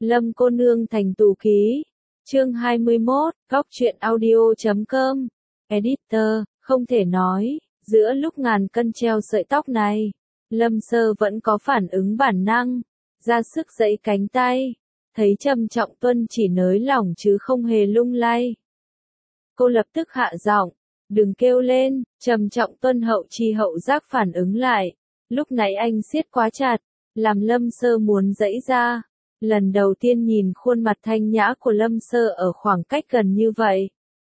Lâm cô nương thành tù ký. Chương 21, góc truyện audio.com. Editor, không thể nói, giữa lúc ngàn cân treo sợi tóc này, Lâm Sơ vẫn có phản ứng bản năng, ra sức giãy cánh tay, thấy Trầm Trọng Tuân chỉ nới lỏng chứ không hề lung lay. Cô lập tức hạ giọng, đừng kêu lên. Trầm Trọng Tuân hậu chi hậu giác phản ứng lại, lúc nãy anh siết quá chặt, làm Lâm Sơ muốn giãy ra. Lần đầu tiên nhìn khuôn mặt thanh nhã của Lâm Sơ ở khoảng cách gần như vậy,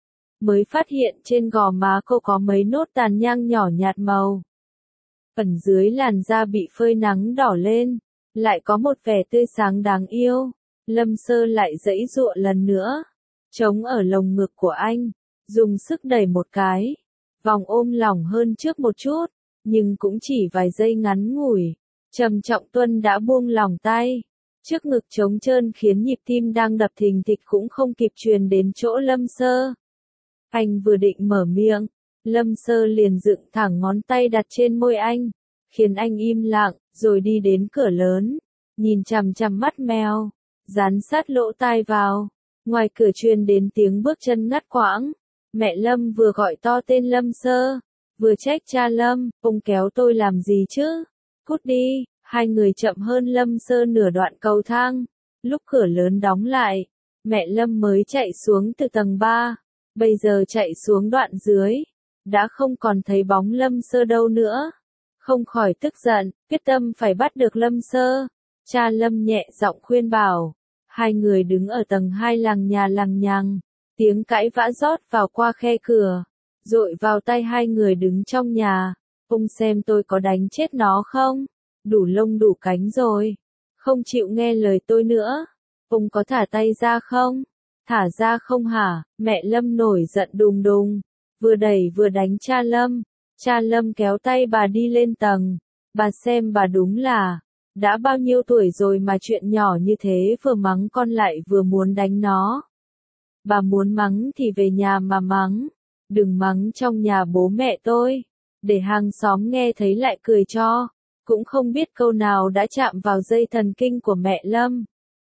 mới phát hiện trên gò má cô có mấy nốt tàn nhang nhỏ nhạt màu. Phần dưới làn da bị phơi nắng đỏ lên, lại có một vẻ tươi sáng đáng yêu. Lâm Sơ lại giãy giụa lần nữa, chống ở lồng ngực của anh, dùng sức đẩy một cái, vòng ôm lỏng hơn trước một chút, nhưng cũng chỉ vài giây ngắn ngủi. Trầm Trọng Tuân đã buông lỏng tay, trước ngực trống trơn khiến nhịp tim đang đập thình thịch cũng không kịp truyền đến chỗ Lâm Sơ. Anh vừa định mở miệng, Lâm Sơ liền dựng thẳng ngón tay đặt trên môi anh, khiến anh im lặng, rồi đi đến cửa lớn, nhìn chằm chằm mắt mèo, dán sát lỗ tai vào. Ngoài cửa truyền đến tiếng bước chân ngắt quãng. Mẹ Lâm vừa gọi to tên Lâm Sơ, vừa trách cha Lâm, ông kéo tôi làm gì chứ? Cút đi. Hai người chậm hơn Lâm Sơ nửa đoạn cầu thang. Lúc cửa lớn đóng lại, mẹ Lâm mới chạy xuống từ tầng 3. Bây giờ chạy xuống đoạn dưới, đã không còn thấy bóng Lâm Sơ đâu nữa. Không khỏi tức giận, quyết tâm phải bắt được Lâm Sơ. Cha Lâm nhẹ giọng khuyên bảo. Hai người đứng ở tầng 2 lằng nhà lằng nhằng. Tiếng cãi vã rót vào qua khe cửa, dội vào tay hai người đứng trong nhà. Ông xem tôi có đánh chết nó không? Đủ lông đủ cánh rồi. Không chịu nghe lời tôi nữa. Ông có thả tay ra không? Thả ra không hả? Mẹ Lâm nổi giận đùng đùng, vừa đẩy vừa đánh cha Lâm. Cha Lâm kéo tay bà đi lên tầng. Bà xem bà đúng là, đã bao nhiêu tuổi rồi mà chuyện nhỏ như thế vừa mắng con lại vừa muốn đánh nó. Bà muốn mắng thì về nhà mà mắng, đừng mắng trong nhà bố mẹ tôi, để hàng xóm nghe thấy lại cười cho. Cũng không biết câu nào đã chạm vào dây thần kinh của mẹ Lâm.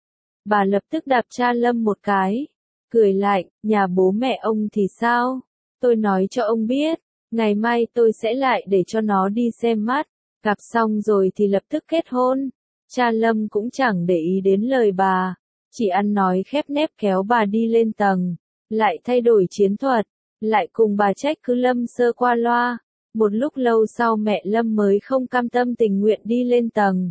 Bà lập tức đạp cha Lâm một cái, cười lạnh, nhà bố mẹ ông thì sao? Tôi nói cho ông biết, ngày mai tôi sẽ lại để cho nó đi xem mắt, gặp xong rồi thì lập tức kết hôn. Cha Lâm cũng chẳng để ý đến lời bà, chỉ ăn nói khép nép kéo bà đi lên tầng, lại thay đổi chiến thuật, lại cùng bà trách cứ Lâm Sơ qua loa. Một lúc lâu sau mẹ Lâm mới không cam tâm tình nguyện đi lên tầng.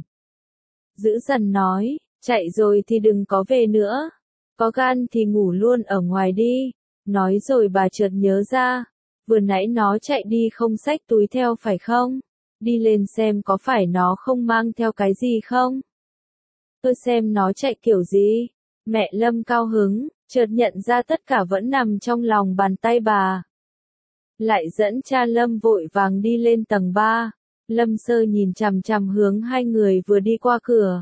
Dữ dằn nói, chạy rồi thì đừng có về nữa, có gan thì ngủ luôn ở ngoài đi. Nói rồi bà chợt nhớ ra, vừa nãy nó chạy đi không xách túi theo phải không? Đi lên xem có phải nó không mang theo cái gì không? Tôi xem nó chạy kiểu gì? Mẹ Lâm cao hứng, chợt nhận ra tất cả vẫn nằm trong lòng bàn tay bà. Lại dẫn cha Lâm vội vàng đi lên tầng 3. Lâm Sơ nhìn chằm chằm hướng hai người vừa đi qua cửa.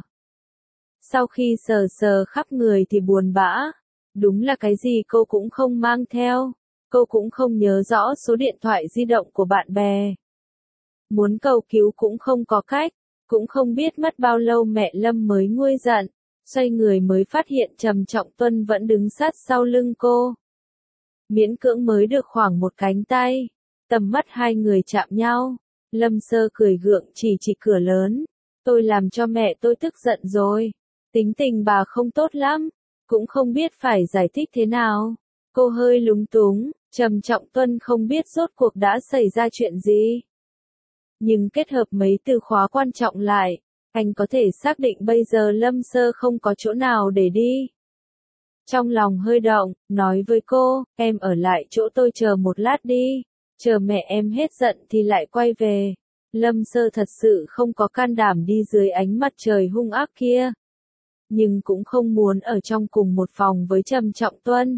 Sau khi sờ sờ khắp người thì buồn bã. Đúng là cái gì cô cũng không mang theo. Cô cũng không nhớ rõ số điện thoại di động của bạn bè. Muốn cầu cứu cũng không có cách. Cũng không biết mất bao lâu mẹ Lâm mới nguôi giận. Xoay người mới phát hiện Trầm Trọng Tuân vẫn đứng sát sau lưng cô. Miễn cưỡng mới được khoảng một cánh tay. Tầm mắt hai người chạm nhau. Lâm Sơ cười gượng chỉ cửa lớn. Tôi làm cho mẹ tôi tức giận rồi. Tính tình bà không tốt lắm. Cũng không biết phải giải thích thế nào. Cô hơi lúng túng. Trầm Trọng Tuân không biết rốt cuộc đã xảy ra chuyện gì. Nhưng kết hợp mấy từ khóa quan trọng lại, anh có thể xác định bây giờ Lâm Sơ không có chỗ nào để đi. Trong lòng hơi động, nói với cô, em ở lại chỗ tôi chờ một lát đi, chờ mẹ em hết giận thì lại quay về. Lâm Sơ thật sự không có can đảm đi dưới ánh mặt trời hung ác kia. Nhưng cũng không muốn ở trong cùng một phòng với Trầm Trọng Tuân.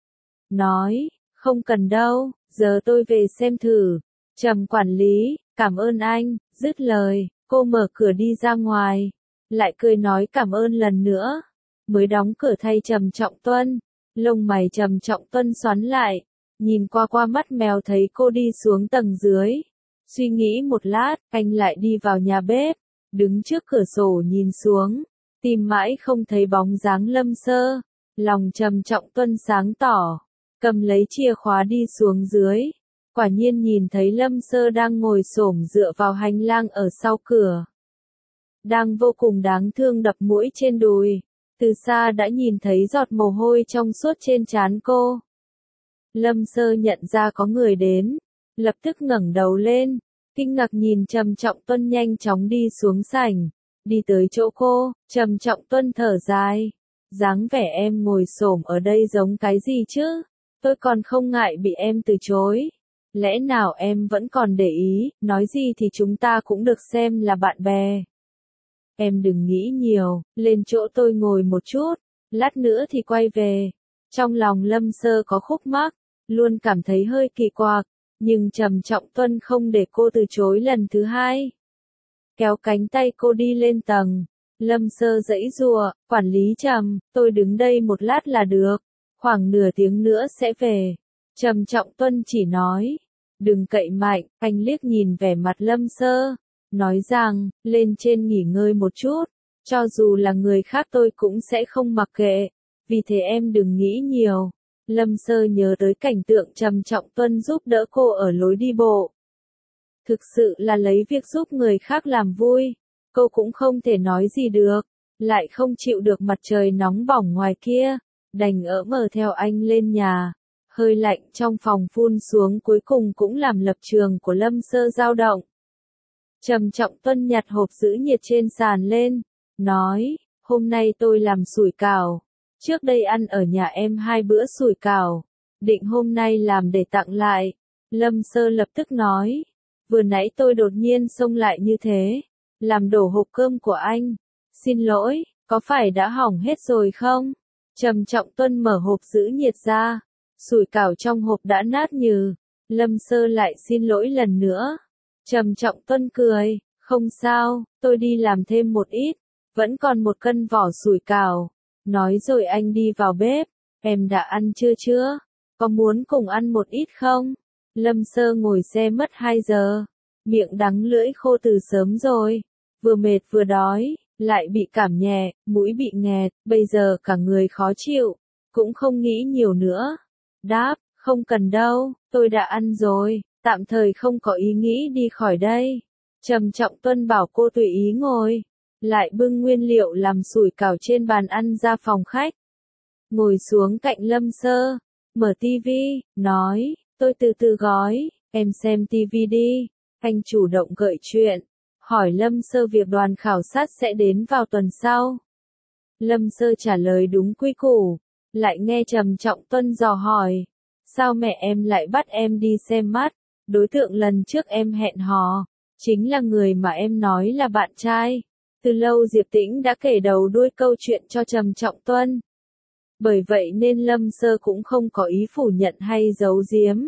Nói, không cần đâu, giờ tôi về xem thử. Trầm quản lý, cảm ơn anh. Dứt lời, cô mở cửa đi ra ngoài, lại cười nói cảm ơn lần nữa. Mới đóng cửa thay Trầm Trọng Tuân, lông mày Trầm Trọng Tuân xoắn lại, nhìn qua mắt mèo thấy cô đi xuống tầng dưới. Suy nghĩ một lát, anh lại đi vào nhà bếp, đứng trước cửa sổ nhìn xuống, tìm mãi không thấy bóng dáng Lâm Sơ, lòng Trầm Trọng Tuân sáng tỏ, cầm lấy chìa khóa đi xuống dưới, quả nhiên nhìn thấy Lâm Sơ đang ngồi xổm dựa vào hành lang ở sau cửa. Đang vô cùng đáng thương đập mũi trên đùi, từ xa đã nhìn thấy giọt mồ hôi trong suốt trên trán cô. Lâm Sơ nhận ra có người đến, lập tức ngẩng đầu lên, kinh ngạc nhìn Trầm Trọng Tuân nhanh chóng đi xuống sảnh, đi tới chỗ cô. Trầm Trọng Tuân thở dài, dáng vẻ em ngồi xổm ở đây giống cái gì chứ, tôi còn không ngại bị em từ chối. Lẽ nào em vẫn còn để ý, nói gì thì chúng ta cũng được xem là bạn bè. Em đừng nghĩ nhiều, lên chỗ tôi ngồi một chút, lát nữa thì quay về. Trong lòng Lâm Sơ có khúc mắc, luôn cảm thấy hơi kỳ quặc, nhưng Trầm Trọng Tuân không để cô từ chối lần thứ hai. Kéo cánh tay cô đi lên tầng, Lâm Sơ giãy giụa, quản lý Trầm, tôi đứng đây một lát là được, khoảng nửa tiếng nữa sẽ về. Trầm Trọng Tuân chỉ nói, đừng cậy mạnh, anh liếc nhìn vẻ mặt Lâm Sơ, nói rằng, lên trên nghỉ ngơi một chút, cho dù là người khác tôi cũng sẽ không mặc kệ, vì thế em đừng nghĩ nhiều. Lâm Sơ nhớ tới cảnh tượng Trầm Trọng Tuân giúp đỡ cô ở lối đi bộ. Thực sự là lấy việc giúp người khác làm vui, cô cũng không thể nói gì được, lại không chịu được mặt trời nóng bỏng ngoài kia, đành mở theo anh lên nhà. Hơi lạnh trong phòng phun xuống cuối cùng cũng làm lập trường của Lâm Sơ dao động. Trầm Trọng Tuân nhặt hộp giữ nhiệt trên sàn lên, nói, hôm nay tôi làm sủi cảo, trước đây ăn ở nhà em 2 bữa sủi cảo, định hôm nay làm để tặng lại. Lâm Sơ lập tức nói, vừa nãy tôi đột nhiên xông lại như thế, làm đổ hộp cơm của anh, xin lỗi, có phải đã hỏng hết rồi không? Trầm Trọng Tuân mở hộp giữ nhiệt ra, sủi cảo trong hộp đã nát nhừ. Lâm Sơ lại xin lỗi lần nữa. Trầm Trọng Tuân cười, không sao, tôi đi làm thêm một ít, vẫn còn 1 cân vỏ sủi cảo. Nói rồi anh đi vào bếp, em đã ăn chưa? Có muốn cùng ăn một ít không? Lâm Sơ ngồi xe mất 2 giờ, miệng đắng lưỡi khô từ sớm rồi, vừa mệt vừa đói, lại bị cảm nhẹ, mũi bị nghẹt, bây giờ cả người khó chịu, cũng không nghĩ nhiều nữa. Đáp, không cần đâu, tôi đã ăn rồi, tạm thời không có ý nghĩ đi khỏi đây. Trầm Trọng Tuân bảo cô tùy ý ngồi, lại bưng nguyên liệu làm sủi cảo trên bàn ăn ra phòng khách. Ngồi xuống cạnh Lâm Sơ, mở tivi, nói, tôi từ từ gói, em xem tivi đi. Anh chủ động gợi chuyện, hỏi Lâm Sơ việc đoàn khảo sát sẽ đến vào tuần sau. Lâm Sơ trả lời đúng quy củ, lại nghe Trầm Trọng Tuân dò hỏi, sao mẹ em lại bắt em đi xem mắt? Đối tượng lần trước em hẹn hò, chính là người mà em nói là bạn trai. Từ lâu Diệp Tĩnh đã kể đầu đuôi câu chuyện cho Trầm Trọng Tuân. Bởi vậy nên Lâm Sơ cũng không có ý phủ nhận hay giấu giếm.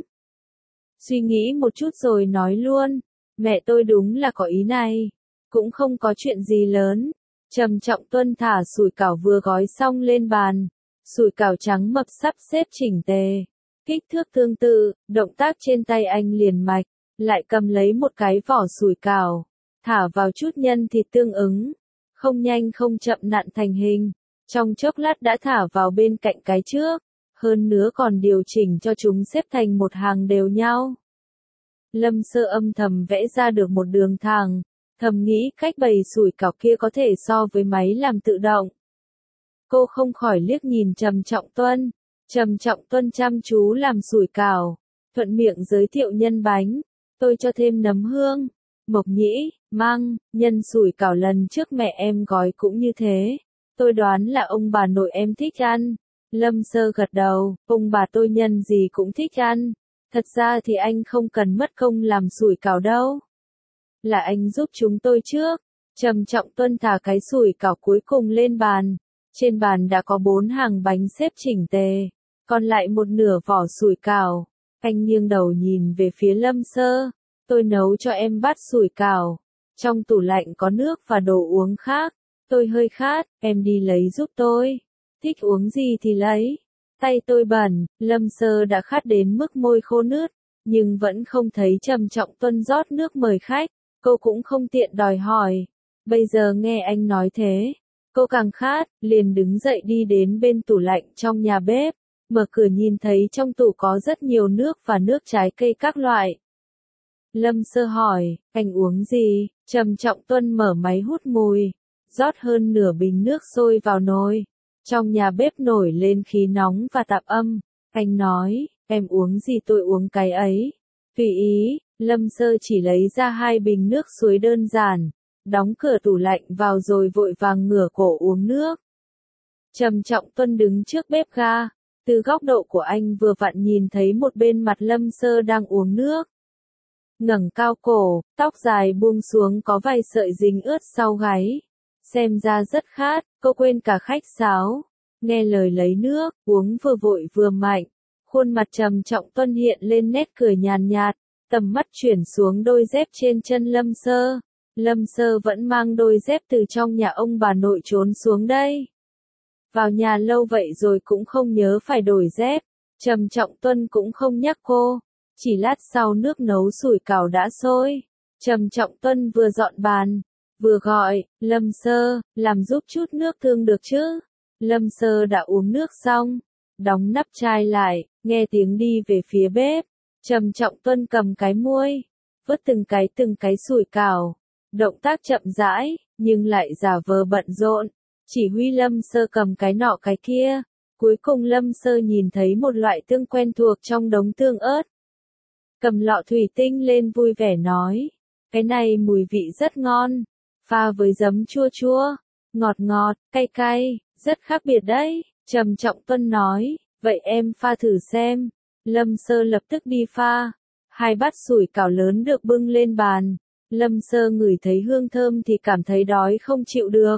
Suy nghĩ một chút rồi nói luôn, mẹ tôi đúng là có ý này, cũng không có chuyện gì lớn. Trầm Trọng Tuân thả sủi cảo vừa gói xong lên bàn, sủi cảo trắng mập sắp xếp chỉnh tề, kích thước tương tự, động tác trên tay anh liền mạch, lại cầm lấy một cái vỏ sủi cảo, thả vào chút nhân thịt tương ứng, không nhanh không chậm nặn thành hình, trong chốc lát đã thả vào bên cạnh cái trước, hơn nữa còn điều chỉnh cho chúng xếp thành một hàng đều nhau. Lâm Sơ âm thầm vẽ ra được một đường thẳng, thầm nghĩ cách bày sủi cảo kia có thể so với máy làm tự động. Cô không khỏi liếc nhìn Trầm Trọng Tuân. Trầm Trọng Tuân chăm chú làm sủi cảo, thuận miệng giới thiệu nhân bánh, tôi cho thêm nấm hương, mộc nhĩ, măng, nhân sủi cảo lần trước mẹ em gói cũng như thế. Tôi đoán là ông bà nội em thích ăn. Lâm Sơ gật đầu, ông bà tôi nhân gì cũng thích ăn. Thật ra thì anh không cần mất công làm sủi cảo đâu. Là anh giúp chúng tôi trước. Trầm Trọng Tuân thả cái sủi cảo cuối cùng lên bàn. Trên bàn đã có 4 hàng bánh xếp chỉnh tề, còn lại một nửa vỏ sủi cảo. Anh nghiêng đầu nhìn về phía Lâm Sơ. Tôi nấu cho em bát sủi cảo. Trong tủ lạnh có nước và đồ uống khác. Tôi hơi khát, em đi lấy giúp tôi. Thích uống gì thì lấy. Tay tôi bẩn, Lâm Sơ đã khát đến mức môi khô nướt, nhưng vẫn không thấy Trầm Trọng Tuân rót nước mời khách. Cô cũng không tiện đòi hỏi. Bây giờ nghe anh nói thế, Cô càng khát, liền đứng dậy đi đến bên tủ lạnh trong nhà bếp, mở cửa nhìn thấy trong tủ có rất nhiều nước và nước trái cây các loại. Lâm Sơ hỏi, anh uống gì? Trầm Trọng Tuân mở máy hút mùi, rót hơn nửa bình nước sôi vào nồi. Trong nhà bếp nổi lên khí nóng và tạp âm. Anh nói, em uống gì tôi uống cái ấy. Tùy ý, Lâm Sơ chỉ lấy ra 2 bình nước suối đơn giản, đóng cửa tủ lạnh vào rồi vội vàng ngửa cổ uống nước. Trầm Trọng Tuân đứng trước bếp ga, từ góc độ của anh vừa vặn nhìn thấy một bên mặt Lâm Sơ đang uống nước. Ngẩng cao cổ, tóc dài buông xuống có vài sợi dính ướt sau gáy. Xem ra rất khát, cô quên cả khách sáo. Nghe lời lấy nước, uống vừa vội vừa mạnh. Khuôn mặt Trầm Trọng Tuân hiện lên nét cười nhàn nhạt, tầm mắt chuyển xuống đôi dép trên chân Lâm Sơ. Lâm Sơ vẫn mang đôi dép từ trong nhà ông bà nội trốn xuống đây. Vào nhà lâu vậy rồi cũng không nhớ phải đổi dép. Trầm Trọng Tuân cũng không nhắc cô. Chỉ lát sau nước nấu sủi cảo đã sôi. Trầm Trọng Tuân vừa dọn bàn, vừa gọi, Lâm Sơ, làm giúp chút nước tương được chứ? Lâm Sơ đã uống nước xong, đóng nắp chai lại, nghe tiếng đi về phía bếp. Trầm Trọng Tuân cầm cái muôi, vớt từng cái sủi cảo. Động tác chậm rãi, nhưng lại giả vờ bận rộn. Chỉ huy Lâm Sơ cầm cái nọ cái kia. Cuối cùng Lâm Sơ nhìn thấy một loại tương quen thuộc trong đống tương ớt. Cầm lọ thủy tinh lên vui vẻ nói, cái này mùi vị rất ngon, pha với giấm chua chua, ngọt ngọt, cay cay, rất khác biệt đấy. Trầm Trọng Tuân nói, vậy em pha thử xem. Lâm Sơ lập tức đi pha. 2 bát sủi cảo lớn được bưng lên bàn. Lâm Sơ ngửi thấy hương thơm thì cảm thấy đói không chịu được.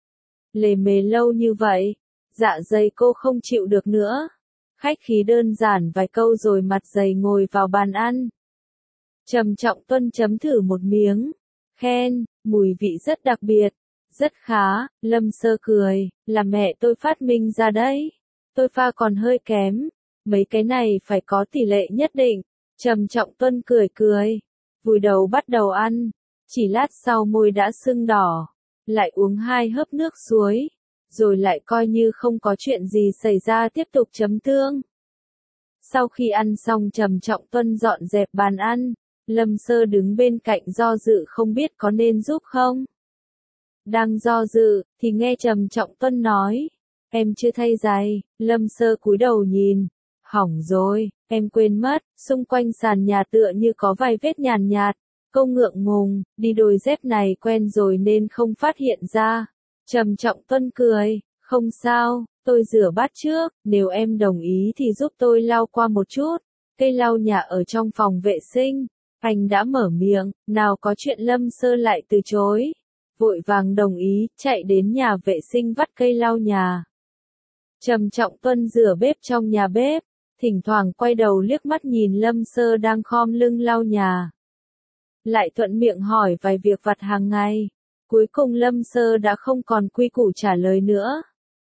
Lề mề lâu như vậy, dạ dày cô không chịu được nữa. Khách khí đơn giản vài câu rồi mặt dày ngồi vào bàn ăn. Trầm Trọng Tuân chấm thử một miếng, khen, mùi vị rất đặc biệt, rất khá. Lâm Sơ cười, là mẹ tôi phát minh ra đấy. Tôi pha còn hơi kém, mấy cái này phải có tỷ lệ nhất định. Trầm Trọng Tuân cười cười, vùi đầu bắt đầu ăn. Chỉ lát sau môi đã sưng đỏ, lại uống 2 hớp nước suối. Rồi lại coi như không có chuyện gì xảy ra tiếp tục chấm tương. Sau khi ăn xong Trầm Trọng Tuân dọn dẹp bàn ăn, Lâm Sơ đứng bên cạnh do dự không biết có nên giúp không. Đang do dự, thì nghe Trầm Trọng Tuân nói, em chưa thay giày. Lâm Sơ cúi đầu nhìn, hỏng rồi, em quên mất, xung quanh sàn nhà tựa như có vài vết nhàn nhạt. Cô ngượng ngùng, đi đôi dép này quen rồi nên không phát hiện ra. Trầm Trọng Tuân cười, không sao, tôi rửa bát trước, nếu em đồng ý thì giúp tôi lau qua một chút. Cây lau nhà ở trong phòng vệ sinh. Anh đã mở miệng, nào có chuyện. Lâm Sơ lại từ chối. Vội vàng đồng ý, chạy đến nhà vệ sinh vắt cây lau nhà. Trầm Trọng Tuân rửa bếp trong nhà bếp, thỉnh thoảng quay đầu liếc mắt nhìn Lâm Sơ đang khom lưng lau nhà. Lại thuận miệng hỏi vài việc vặt hàng ngày. Cuối cùng Lâm Sơ đã không còn quy củ trả lời nữa.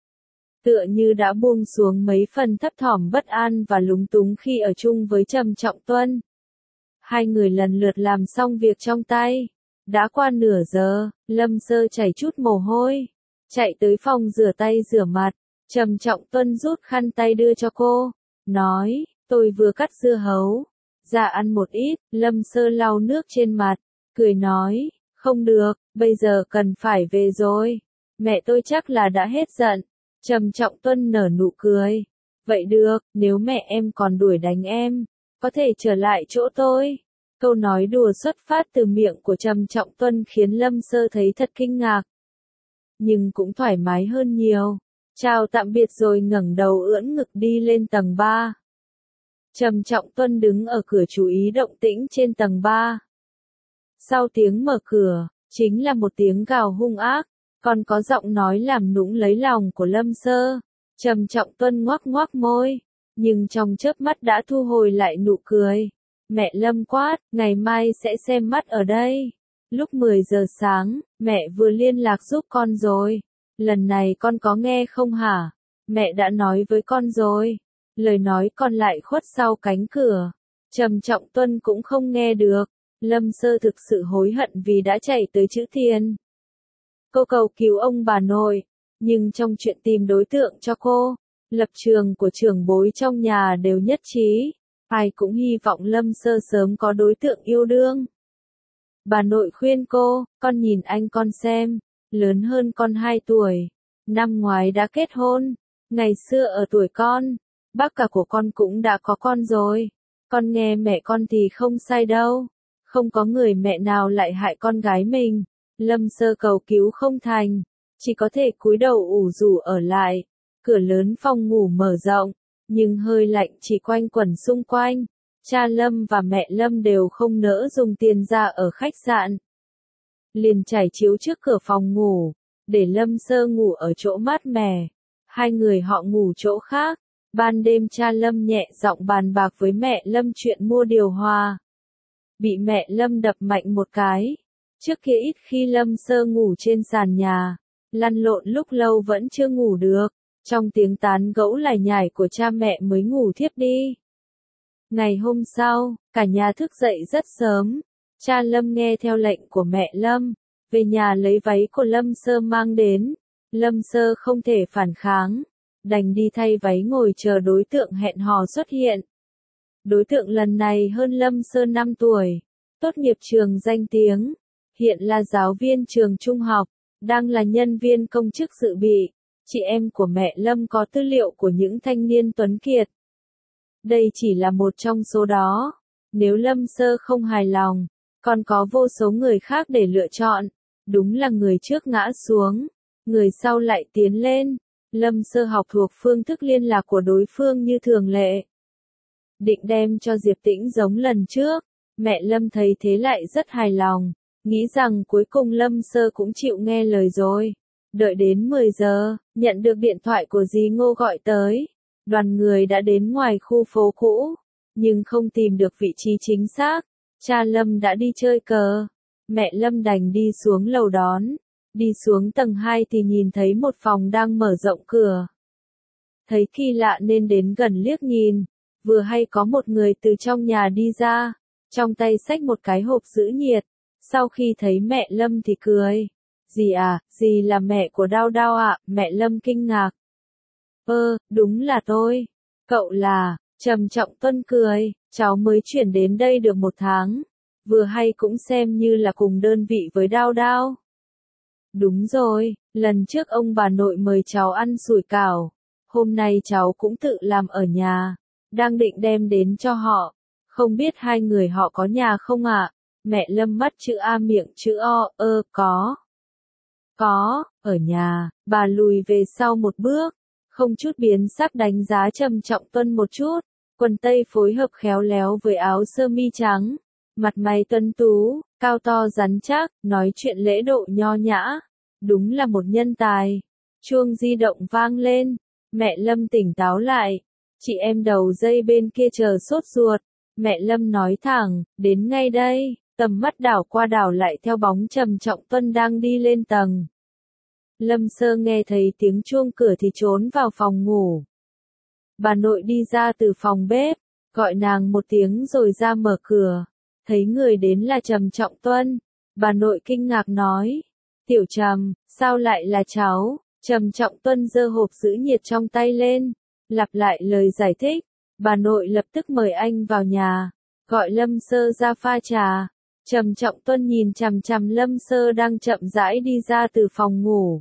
Tựa như đã buông xuống mấy phần thấp thỏm bất an và lúng túng khi ở chung với Trầm Trọng Tuân. 2 người lần lượt làm xong việc trong tay. Đã qua nửa giờ, Lâm Sơ chảy chút mồ hôi. Chạy tới phòng rửa tay rửa mặt. Trầm Trọng Tuân rút khăn tay đưa cho cô. Nói, tôi vừa cắt dưa hấu. Dạ ăn một ít. Lâm Sơ lau nước trên mặt. Cười nói, không được, bây giờ cần phải về rồi. Mẹ tôi chắc là đã hết giận. Trầm Trọng Tuân nở nụ cười. Vậy được, nếu mẹ em còn đuổi đánh em, có thể trở lại chỗ tôi. Câu nói đùa xuất phát từ miệng của Trầm Trọng Tuân khiến Lâm Sơ thấy thật kinh ngạc. Nhưng cũng thoải mái hơn nhiều. Chào tạm biệt rồi ngẩng đầu ưỡn ngực đi lên tầng 3. Trầm Trọng Tuân đứng ở cửa chú ý động tĩnh trên tầng 3. Sau tiếng mở cửa, chính là một tiếng gào hung ác, còn có giọng nói làm nũng lấy lòng của Lâm Sơ. Trầm Trọng Tuân ngoác ngoác môi, nhưng trong chớp mắt đã thu hồi lại nụ cười. Mẹ Lâm quát, ngày mai sẽ xem mắt ở đây. Lúc 10 giờ sáng, mẹ vừa liên lạc giúp con rồi. Lần này con có nghe không hả? Mẹ đã nói với con rồi. Lời nói còn lại khuất sau cánh cửa. Trầm Trọng Tuân cũng không nghe được. Lâm Sơ thực sự hối hận vì đã chạy tới chữ tiền. Cô cầu cứu ông bà nội, Nhưng trong chuyện tìm đối tượng cho cô, lập trường của trưởng bối trong nhà đều nhất trí. Ai cũng hy vọng Lâm Sơ sớm có đối tượng yêu đương. Bà nội khuyên cô, con nhìn anh con xem, lớn hơn con 2 tuổi. Năm ngoái đã kết hôn, ngày xưa ở tuổi con, bác cả của con cũng đã có con rồi. Con nghe mẹ con thì không sai đâu. Không có người mẹ nào lại hại con gái mình. Lâm Sơ cầu cứu không thành, chỉ có thể cúi đầu ủ rũ ở lại. Cửa lớn phòng ngủ mở rộng, nhưng hơi lạnh chỉ quanh quẩn xung quanh. Cha Lâm và mẹ Lâm đều không nỡ dùng tiền ra ở khách sạn. Liền trải chiếu trước cửa phòng ngủ, để Lâm Sơ ngủ ở chỗ mát mẻ. Hai người họ ngủ chỗ khác. Ban đêm cha Lâm nhẹ giọng bàn bạc với mẹ Lâm chuyện mua điều hòa. Bị mẹ Lâm đập mạnh một cái. Trước kia ít khi Lâm Sơ ngủ trên sàn nhà, lăn lộn lúc lâu vẫn chưa ngủ được. Trong tiếng tán gẫu lải nhải của cha mẹ mới ngủ thiếp đi. Ngày hôm sau, cả nhà thức dậy rất sớm. Cha Lâm nghe theo lệnh của mẹ Lâm, về nhà lấy váy của Lâm Sơ mang đến. Lâm Sơ không thể phản kháng, đành đi thay váy ngồi chờ đối tượng hẹn hò xuất hiện. Đối tượng lần này hơn Lâm Sơ 5 tuổi, tốt nghiệp trường danh tiếng, hiện là giáo viên trường trung học, đang là nhân viên công chức dự bị. Chị em của mẹ Lâm có tư liệu của những thanh niên tuấn kiệt. Đây chỉ là một trong số đó. Nếu Lâm Sơ không hài lòng, còn có vô số người khác để lựa chọn. Đúng là người trước ngã xuống, người sau lại tiến lên. Lâm Sơ học thuộc phương thức liên lạc của đối phương như thường lệ. Định đem cho Diệp Tĩnh giống lần trước. Mẹ Lâm thấy thế lại rất hài lòng, nghĩ rằng cuối cùng Lâm Sơ cũng chịu nghe lời rồi. Đợi đến 10 giờ, nhận được điện thoại của dì Ngô gọi tới. Đoàn người đã đến ngoài khu phố cũ, nhưng không tìm được vị trí chính xác. Cha Lâm đã đi chơi cờ. Mẹ Lâm đành đi xuống lầu đón. Đi xuống tầng 2 thì nhìn thấy một phòng đang mở rộng cửa. Thấy kỳ lạ nên đến gần liếc nhìn. Vừa hay có một người từ trong nhà đi ra, trong tay xách một cái hộp giữ nhiệt. Sau khi thấy mẹ Lâm thì cười. Dì à, dì là mẹ của Đao Đao ạ, mẹ Lâm kinh ngạc. Đúng là tôi. Cậu là, Trầm Trọng Tuân cười, cháu mới chuyển đến đây được 1 tháng. Vừa hay cũng xem như là cùng đơn vị với Đao Đao. Đúng rồi, lần trước ông bà nội mời cháu ăn sủi cảo. Hôm nay cháu cũng tự làm ở nhà, đang định đem đến cho họ. Không biết hai người họ có nhà không ạ? Mẹ Lâm mắt chữ A miệng chữ O, có. Có, ở nhà. Bà lùi về sau một bước, không chút biến sắc đánh giá Trầm Trọng Tuân một chút. Quần tây phối hợp khéo léo với áo sơ mi trắng, mặt mày tuấn tú, cao to rắn chắc, nói chuyện lễ độ nho nhã. Đúng là một nhân tài. Chuông di động vang lên, mẹ Lâm tỉnh táo lại. Chị em đầu dây bên kia chờ sốt ruột. Mẹ Lâm nói thẳng, đến ngay đây. Tầm mắt đảo qua đảo lại theo bóng Trầm Trọng Tuân đang đi lên tầng. Lâm Sơ nghe thấy tiếng chuông cửa thì trốn vào phòng ngủ. Bà nội đi ra từ phòng bếp, gọi nàng một tiếng rồi ra mở cửa. Thấy người đến là Trầm Trọng Tuân. Bà nội kinh ngạc nói, Tiểu Trầm, sao lại là cháu? Trầm Trọng Tuân giơ hộp giữ nhiệt trong tay lên, lặp lại lời giải thích. Bà nội lập tức mời anh vào nhà, gọi Lâm Sơ ra pha trà. Trầm Trọng Tuân nhìn chằm chằm Lâm Sơ đang chậm rãi đi ra từ phòng ngủ.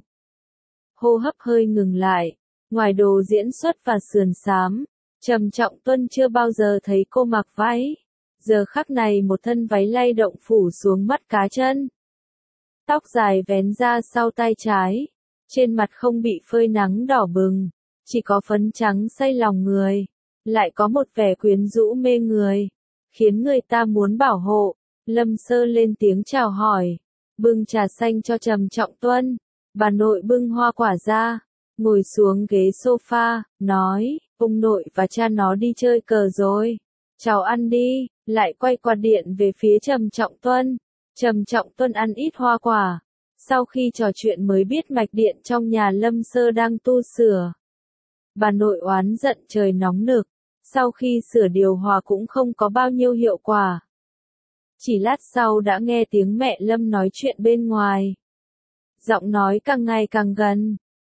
Hô hấp hơi ngừng lại, ngoài đồ diễn xuất và sườn xám, Trầm Trọng Tuân chưa bao giờ thấy cô mặc váy. Giờ khắc này một thân váy lay động phủ xuống mắt cá chân. Tóc dài vén ra sau tai trái, trên mặt không bị phơi nắng đỏ bừng, chỉ có phấn trắng xây lòng người, lại có một vẻ quyến rũ mê người, khiến người ta muốn bảo hộ. Lâm Sơ lên tiếng chào hỏi, bưng trà xanh cho Trầm Trọng Tuân. Bà nội bưng hoa quả ra, ngồi xuống ghế sofa, nói, ông nội và cha nó đi chơi cờ rồi. Cháu ăn đi, lại quay quạt điện về phía Trầm Trọng Tuân. Trầm Trọng Tuân ăn ít hoa quả. Sau khi trò chuyện mới biết mạch điện trong nhà Lâm Sơ đang tu sửa. Bà nội oán giận trời nóng nực. Sau khi sửa điều hòa cũng không có bao nhiêu hiệu quả. Chỉ lát sau đã nghe tiếng mẹ Lâm nói chuyện bên ngoài. Giọng nói càng ngày càng gần.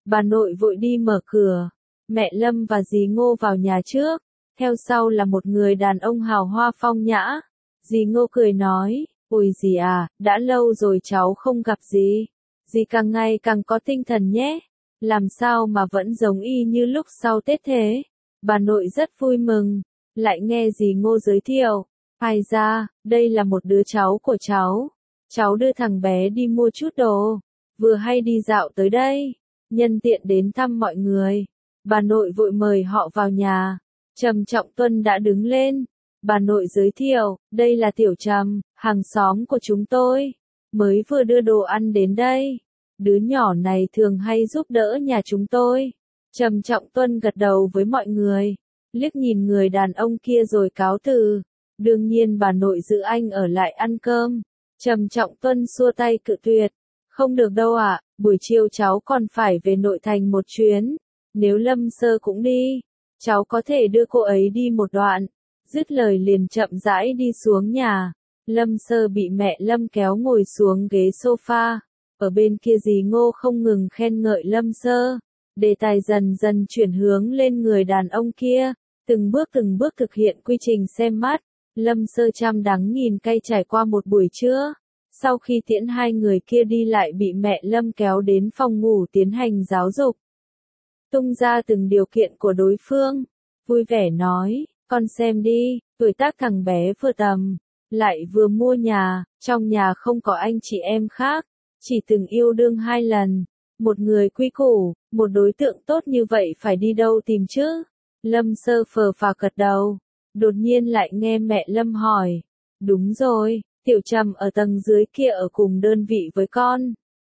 Bà nội vội đi mở cửa. Mẹ Lâm và dì Ngô vào nhà trước. Theo sau là một người đàn ông hào hoa phong nhã. Dì Ngô cười nói, ôi dì à, đã lâu rồi cháu không gặp dì. Dì càng ngày càng có tinh thần nhé. Làm sao mà vẫn giống y như lúc sau Tết thế? Bà nội rất vui mừng. Lại nghe dì Ngô giới thiệu. Ai ra, đây là một đứa cháu của cháu. Cháu đưa thằng bé đi mua chút đồ. Vừa hay đi dạo tới đây. Nhân tiện đến thăm mọi người. Bà nội vội mời họ vào nhà. Trầm Trọng Tuân đã đứng lên. Bà nội giới thiệu, đây là Tiểu Trầm, hàng xóm của chúng tôi. Mới vừa đưa đồ ăn đến đây. Đứa nhỏ này thường hay giúp đỡ nhà chúng tôi. Trầm Trọng Tuân gật đầu với mọi người. Liếc nhìn người đàn ông kia rồi cáo từ. Đương nhiên bà nội giữ anh ở lại ăn cơm. Trầm Trọng Tuân xua tay cự tuyệt. Không được đâu ạ, buổi chiều cháu còn phải về nội thành một chuyến. Nếu Lâm Sơ cũng đi, cháu có thể đưa cô ấy đi một đoạn. Dứt lời liền chậm rãi đi xuống nhà. Lâm Sơ bị mẹ Lâm kéo ngồi xuống ghế sofa. Ở bên kia dì Ngô không ngừng khen ngợi Lâm Sơ. Đề tài dần dần chuyển hướng lên người đàn ông kia. Từng bước thực hiện quy trình xem mắt. Lâm Sơ trăm đắng nghìn cay trải qua một buổi trưa. Sau khi tiễn hai người kia đi lại bị mẹ Lâm kéo đến phòng ngủ tiến hành giáo dục. Tung ra từng điều kiện của đối phương. Vui vẻ nói, con xem đi, tuổi tác thằng bé vừa tầm. Lại vừa mua nhà, trong nhà không có anh chị em khác. Chỉ từng yêu đương 2 lần. Một người quy củ, một đối tượng tốt như vậy phải đi đâu tìm chứ? Lâm Sơ phờ phạc gật đầu. Đột nhiên lại nghe mẹ Lâm hỏi. Đúng rồi, Tiểu Trầm ở tầng dưới kia ở cùng đơn vị với con.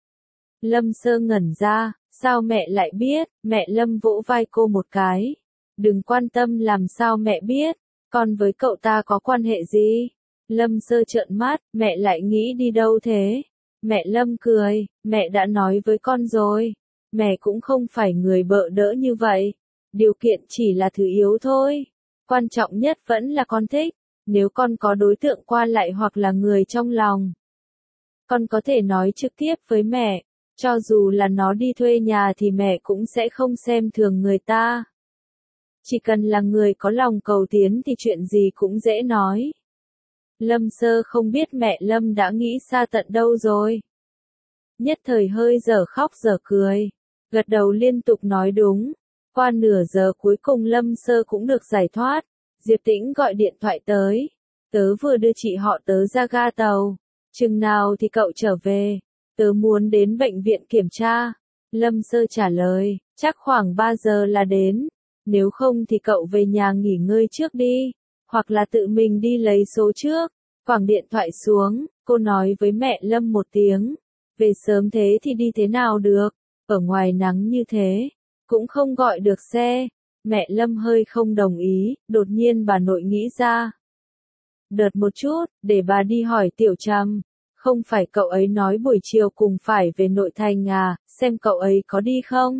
Lâm Sơ ngẩn ra, sao mẹ lại biết? Mẹ Lâm vỗ vai cô một cái. Đừng quan tâm làm sao mẹ biết, con với cậu ta có quan hệ gì? Lâm Sơ trợn mắt, mẹ lại nghĩ đi đâu thế? Mẹ Lâm cười, mẹ đã nói với con rồi. Mẹ cũng không phải người bợ đỡ như vậy. Điều kiện chỉ là thứ yếu thôi. Quan trọng nhất vẫn là con thích. Nếu con có đối tượng qua lại hoặc là người trong lòng, con có thể nói trực tiếp với mẹ. Cho dù là nó đi thuê nhà thì mẹ cũng sẽ không xem thường người ta. Chỉ cần là người có lòng cầu tiến thì chuyện gì cũng dễ nói. Lâm Sơ không biết mẹ Lâm đã nghĩ xa tận đâu rồi. Nhất thời hơi dở khóc dở cười. Gật đầu liên tục nói đúng. Qua nửa giờ cuối cùng Lâm Sơ cũng được giải thoát. Diệp Tĩnh gọi điện thoại tới. Tớ vừa đưa chị họ tớ ra ga tàu. Chừng nào thì cậu trở về? Tớ muốn đến bệnh viện kiểm tra. Lâm Sơ trả lời, chắc khoảng 3 giờ là đến. Nếu không thì cậu về nhà nghỉ ngơi trước đi. Hoặc là tự mình đi lấy số trước. Quẳng điện thoại xuống, cô nói với mẹ Lâm một tiếng. Về sớm thế thì đi thế nào được? Ở ngoài nắng như thế, cũng không gọi được xe. Mẹ Lâm hơi không đồng ý, đột nhiên bà nội nghĩ ra. Đợt một chút, để bà đi hỏi Tiểu Trầm. Không phải cậu ấy nói buổi chiều cùng phải về nội thành à, xem cậu ấy có đi không?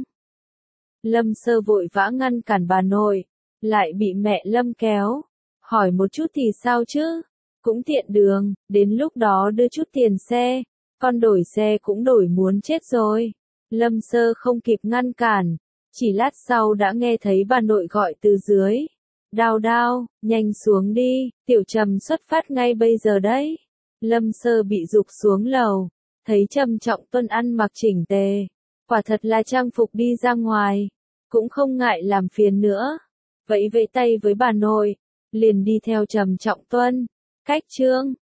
Lâm Sơ vội vã ngăn cản bà nội, lại bị mẹ Lâm kéo. Hỏi một chút thì sao chứ? Cũng tiện đường, đến lúc đó đưa chút tiền xe. Con đổi xe cũng đổi muốn chết rồi. Lâm Sơ không kịp ngăn cản. Chỉ lát sau đã nghe thấy bà nội gọi từ dưới. Đào đào, nhanh xuống đi, Tiểu Trầm xuất phát ngay bây giờ đấy. Lâm Sơ bị giục xuống lầu. Thấy Trầm Trọng Tuân ăn mặc chỉnh tề. Quả thật là trang phục đi ra ngoài. Cũng không ngại làm phiền nữa. Vậy vẫy tay với bà nội. Liền đi theo Trầm Trọng Tuân. Cách Trương.